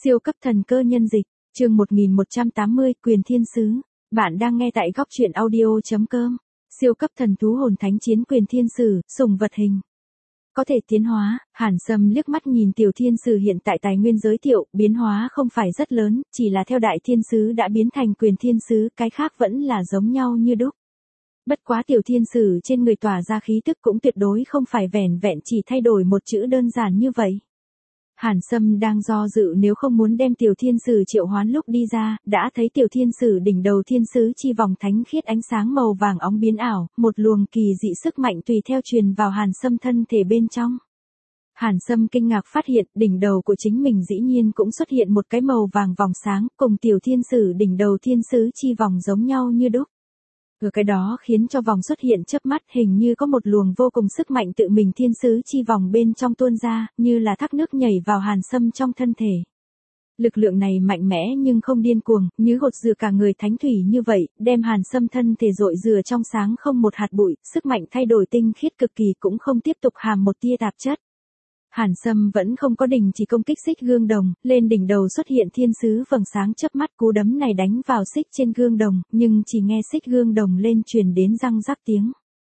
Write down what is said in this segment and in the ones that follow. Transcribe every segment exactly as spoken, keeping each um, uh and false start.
Siêu cấp thần cơ nhân dịch, chương một nghìn một trăm tám mươi, quyền thiên sứ. Bạn đang nghe tại góc truyện audio.com. Siêu cấp thần thú hồn thánh chiến quyền thiên sử, sùng vật hình. Có thể tiến hóa. Hàn Sâm liếc mắt nhìn tiểu thiên sử hiện tại tài nguyên giới thiệu, biến hóa không phải rất lớn, chỉ là theo đại thiên sứ đã biến thành quyền thiên sứ, cái khác vẫn là giống nhau như đúc. Bất quá tiểu thiên sử trên người tỏa ra khí tức cũng tuyệt đối không phải vẻn vẹn chỉ thay đổi một chữ đơn giản như vậy. Hàn Sâm đang do dự nếu không muốn đem tiểu thiên sử triệu hoán lúc đi ra, đã thấy tiểu thiên sử đỉnh đầu thiên sứ chi vòng thánh khiết ánh sáng màu vàng óng biến ảo, một luồng kỳ dị sức mạnh tùy theo truyền vào Hàn Sâm thân thể bên trong. Hàn Sâm kinh ngạc phát hiện đỉnh đầu của chính mình dĩ nhiên cũng xuất hiện một cái màu vàng vòng sáng, cùng tiểu thiên sử đỉnh đầu thiên sứ chi vòng giống nhau như đúc. Ở cái đó khiến cho vòng xuất hiện chớp mắt, hình như có một luồng vô cùng sức mạnh tự mình thiên sứ chi vòng bên trong tuôn ra, như là thác nước nhảy vào Hàn Sâm trong thân thể. Lực lượng này mạnh mẽ nhưng không điên cuồng, như gột rửa cả người thánh thủy như vậy, đem Hàn Sâm thân thể rội rửa trong sáng không một hạt bụi, sức mạnh thay đổi tinh khiết cực kỳ cũng không tiếp tục hàm một tia tạp chất. Hàn Sâm vẫn không có đình chỉ công kích xích gương đồng, lên đỉnh đầu xuất hiện thiên sứ vầng sáng chớp mắt, cú đấm này đánh vào xích trên gương đồng, nhưng chỉ nghe xích gương đồng lên truyền đến răng rắc tiếng.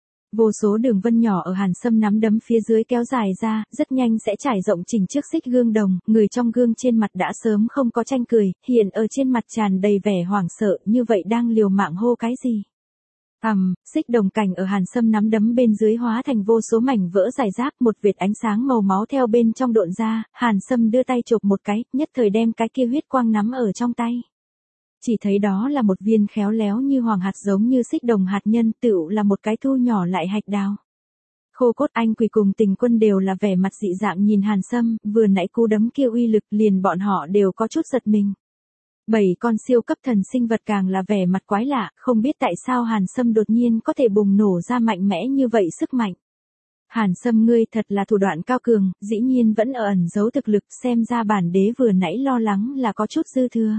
Vô số đường vân nhỏ ở Hàn Sâm nắm đấm phía dưới kéo dài ra, rất nhanh sẽ trải rộng chỉnh trước xích gương đồng, người trong gương trên mặt đã sớm không có tranh cười, hiện ở trên mặt tràn đầy vẻ hoảng sợ, như vậy đang liều mạng hô cái gì. Ầm, um, xích đồng cảnh ở Hàn Sâm nắm đấm bên dưới hóa thành vô số mảnh vỡ rải rác, một vệt ánh sáng màu máu theo bên trong độn ra, Hàn Sâm đưa tay chộp một cái, nhất thời đem cái kia huyết quang nắm ở trong tay. Chỉ thấy đó là một viên khéo léo như hoàng hạt giống như xích đồng hạt nhân, tựu là một cái thu nhỏ lại hạch đào. Khô Cốt, Anh Quỷ cùng Tình Quân đều là vẻ mặt dị dạng nhìn Hàn Sâm, vừa nãy cú đấm kia uy lực liền bọn họ đều có chút giật mình. Bảy con siêu cấp thần sinh vật càng là vẻ mặt quái lạ, không biết tại sao Hàn Sâm đột nhiên có thể bùng nổ ra mạnh mẽ như vậy sức mạnh. Hàn Sâm ngươi thật là thủ đoạn cao cường, dĩ nhiên vẫn ở ẩn giấu thực lực, xem ra bản đế vừa nãy lo lắng là có chút dư thừa.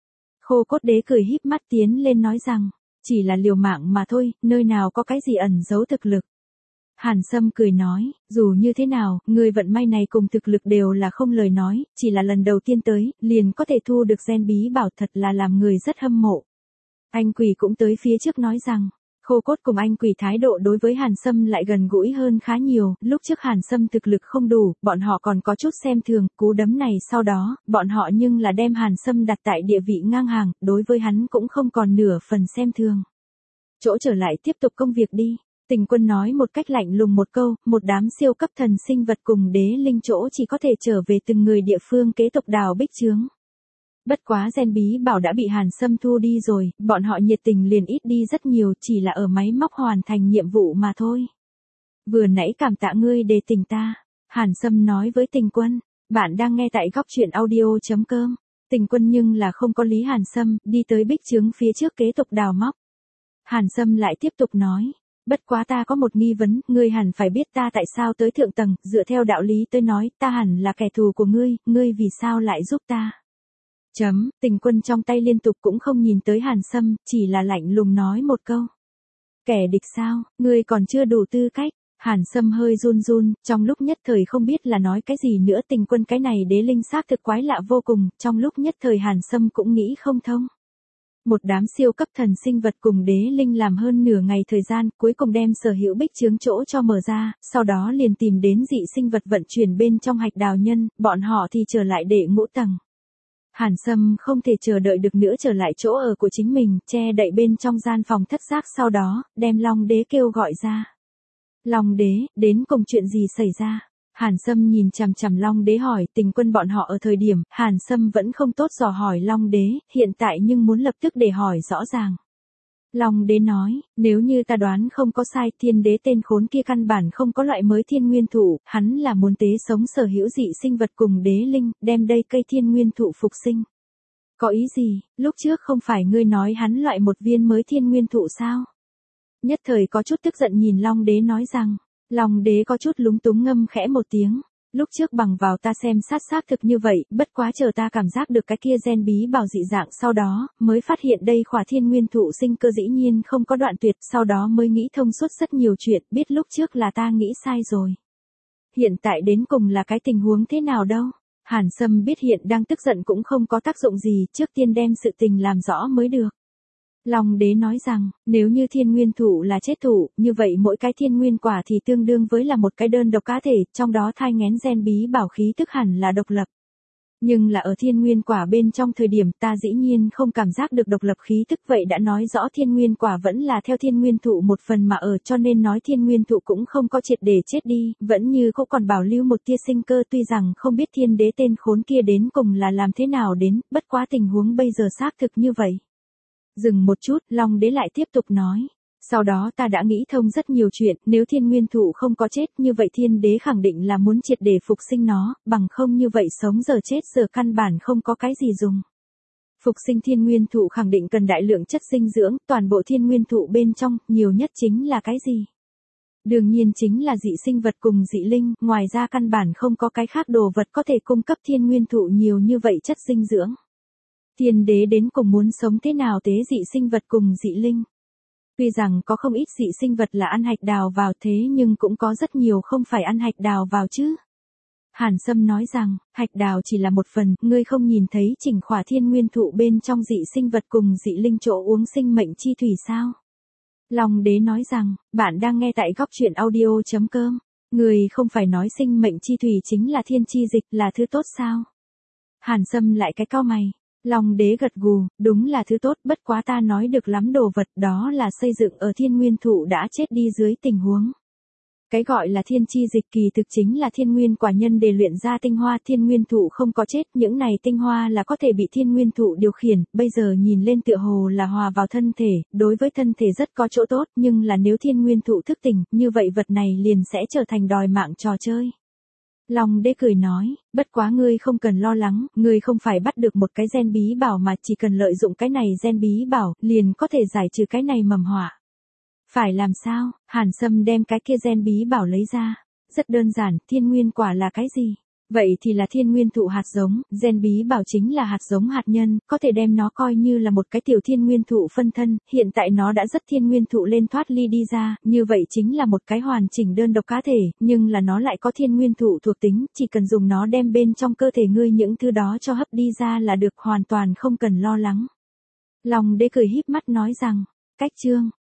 Khô Cốt đế cười híp mắt tiến lên nói rằng, chỉ là liều mạng mà thôi, nơi nào có cái gì ẩn giấu thực lực. Hàn Sâm cười nói, dù như thế nào, người vận may này cùng thực lực đều là không lời nói, chỉ là lần đầu tiên tới, liền có thể thu được gen bí bảo, thật là làm người rất hâm mộ. Anh Quỷ cũng tới phía trước nói rằng, Khô Cốt cùng Anh Quỷ thái độ đối với Hàn Sâm lại gần gũi hơn khá nhiều, lúc trước Hàn Sâm thực lực không đủ, bọn họ còn có chút xem thường, cú đấm này sau đó, bọn họ nhưng là đem Hàn Sâm đặt tại địa vị ngang hàng, đối với hắn cũng không còn nửa phần xem thường. Chỗ trở lại tiếp tục công việc đi. Tình Quân nói một cách lạnh lùng một câu, một đám siêu cấp thần sinh vật cùng đế linh chỗ chỉ có thể trở về từng người địa phương kế tục đào bích chướng. Bất quá gen bí bảo đã bị Hàn Sâm thu đi rồi, bọn họ nhiệt tình liền ít đi rất nhiều, chỉ là ở máy móc hoàn thành nhiệm vụ mà thôi. Vừa nãy cảm tạ ngươi đề tình ta, Hàn Sâm nói với Tình Quân, bạn đang nghe tại góc truyện audio.com. Tình Quân nhưng là không có lý Hàn Sâm, đi tới bích chướng phía trước kế tục đào móc. Hàn Sâm lại tiếp tục nói. Bất quá ta có một nghi vấn, ngươi hẳn phải biết ta tại sao tới thượng tầng, dựa theo đạo lý tới nói, ta hẳn là kẻ thù của ngươi, ngươi vì sao lại giúp ta? Chấm, Tình Quân trong tay liên tục cũng không nhìn tới Hàn Sâm, chỉ là lạnh lùng nói một câu. Kẻ địch sao, ngươi còn chưa đủ tư cách. Hàn Sâm hơi run run, trong lúc nhất thời không biết là nói cái gì nữa. Tình Quân cái này đế linh xác thực quái lạ vô cùng, trong lúc nhất thời Hàn Sâm cũng nghĩ không thông. Một đám siêu cấp thần sinh vật cùng đế linh làm hơn nửa ngày thời gian, cuối cùng đem sở hữu bích chướng chỗ cho mở ra, sau đó liền tìm đến dị sinh vật vận chuyển bên trong hạch đào nhân, bọn họ thì trở lại đệ ngũ tầng. Hàn Sâm không thể chờ đợi được nữa trở lại chỗ ở của chính mình, che đậy bên trong gian phòng thất giác, sau đó, đem Long Đế kêu gọi ra. Long Đế, đến cùng chuyện gì xảy ra? Hàn Sâm nhìn chằm chằm Long Đế hỏi. Tình Quân bọn họ ở thời điểm, Hàn Sâm vẫn không tốt dò hỏi Long Đế, hiện tại nhưng muốn lập tức để hỏi rõ ràng. Long Đế nói, nếu như ta đoán không có sai, thiên đế tên khốn kia căn bản không có loại mới thiên nguyên thụ, hắn là muốn tế sống sở hữu dị sinh vật cùng đế linh, đem đây cây thiên nguyên thụ phục sinh. Có ý gì, lúc trước không phải ngươi nói hắn loại một viên mới thiên nguyên thụ sao? Nhất thời có chút tức giận nhìn Long Đế nói rằng. Long Đế có chút lúng túng ngâm khẽ một tiếng, lúc trước bằng vào ta xem sát xác thực như vậy, bất quá chờ ta cảm giác được cái kia gen bí bảo dị dạng sau đó, mới phát hiện đây khỏa thiên nguyên thụ sinh cơ dĩ nhiên không có đoạn tuyệt, sau đó mới nghĩ thông suốt rất nhiều chuyện, biết lúc trước là ta nghĩ sai rồi. Hiện tại đến cùng là cái tình huống thế nào đâu? Hàn Sâm biết hiện đang tức giận cũng không có tác dụng gì, trước tiên đem sự tình làm rõ mới được. Long đế nói rằng, nếu như thiên nguyên thụ là chết thụ, như vậy mỗi cái thiên nguyên quả thì tương đương với là một cái đơn độc cá thể, trong đó thai nghén gen bí bảo khí tức hẳn là độc lập. Nhưng là ở thiên nguyên quả bên trong thời điểm ta dĩ nhiên không cảm giác được độc lập khí tức, vậy đã nói rõ thiên nguyên quả vẫn là theo thiên nguyên thụ một phần mà ở, cho nên nói thiên nguyên thụ cũng không có triệt để chết đi, vẫn như cũng còn bảo lưu một tia sinh cơ, tuy rằng không biết thiên đế tên khốn kia đến cùng là làm thế nào đến, bất quá tình huống bây giờ xác thực như vậy. Dừng một chút, Long đế lại tiếp tục nói. Sau đó ta đã nghĩ thông rất nhiều chuyện, nếu thiên nguyên thụ không có chết như vậy thiên đế khẳng định là muốn triệt để phục sinh nó, bằng không như vậy sống giờ chết giờ căn bản không có cái gì dùng. Phục sinh thiên nguyên thụ khẳng định cần đại lượng chất dinh dưỡng, toàn bộ thiên nguyên thụ bên trong, nhiều nhất chính là cái gì? Đương nhiên chính là dị sinh vật cùng dị linh, ngoài ra căn bản không có cái khác đồ vật có thể cung cấp thiên nguyên thụ nhiều như vậy chất dinh dưỡng. Thiên đế đến cùng muốn sống thế nào tế dị sinh vật cùng dị linh? Tuy rằng có không ít dị sinh vật là ăn hạch đào vào thế nhưng cũng có rất nhiều không phải ăn hạch đào vào chứ. Hàn Sâm nói rằng, hạch đào chỉ là một phần, ngươi không nhìn thấy chỉnh khỏa thiên nguyên thụ bên trong dị sinh vật cùng dị linh chỗ uống sinh mệnh chi thủy sao? Long đế nói rằng, bạn đang nghe tại góc truyện audio chấm com, ngươi không phải nói sinh mệnh chi thủy chính là thiên chi dịch là thứ tốt sao? Hàn Sâm lại cái cau mày. Long đế gật gù, đúng là thứ tốt, bất quá ta nói được lắm đồ vật đó là xây dựng ở thiên nguyên thụ đã chết đi dưới tình huống. Cái gọi là thiên chi dịch kỳ thực chính là thiên nguyên quả nhân để luyện ra tinh hoa, thiên nguyên thụ không có chết, những này tinh hoa là có thể bị thiên nguyên thụ điều khiển, bây giờ nhìn lên tựa hồ là hòa vào thân thể, đối với thân thể rất có chỗ tốt, nhưng là nếu thiên nguyên thụ thức tỉnh, như vậy vật này liền sẽ trở thành đòi mạng trò chơi. Long đế cười nói, bất quá ngươi không cần lo lắng, ngươi không phải bắt được một cái gen bí bảo mà chỉ cần lợi dụng cái này gen bí bảo, liền có thể giải trừ cái này mầm họa. Phải làm sao? Hàn Sâm đem cái kia gen bí bảo lấy ra. Rất đơn giản, thiên nguyên quả là cái gì? Vậy thì là thiên nguyên thụ hạt giống, gen bí bảo chính là hạt giống hạt nhân, có thể đem nó coi như là một cái tiểu thiên nguyên thụ phân thân, hiện tại nó đã rất thiên nguyên thụ lên thoát ly đi ra, như vậy chính là một cái hoàn chỉnh đơn độc cá thể, nhưng là nó lại có thiên nguyên thụ thuộc tính, chỉ cần dùng nó đem bên trong cơ thể ngươi những thứ đó cho hấp đi ra là được, hoàn toàn không cần lo lắng. Long đế cười híp mắt nói rằng, cách chương.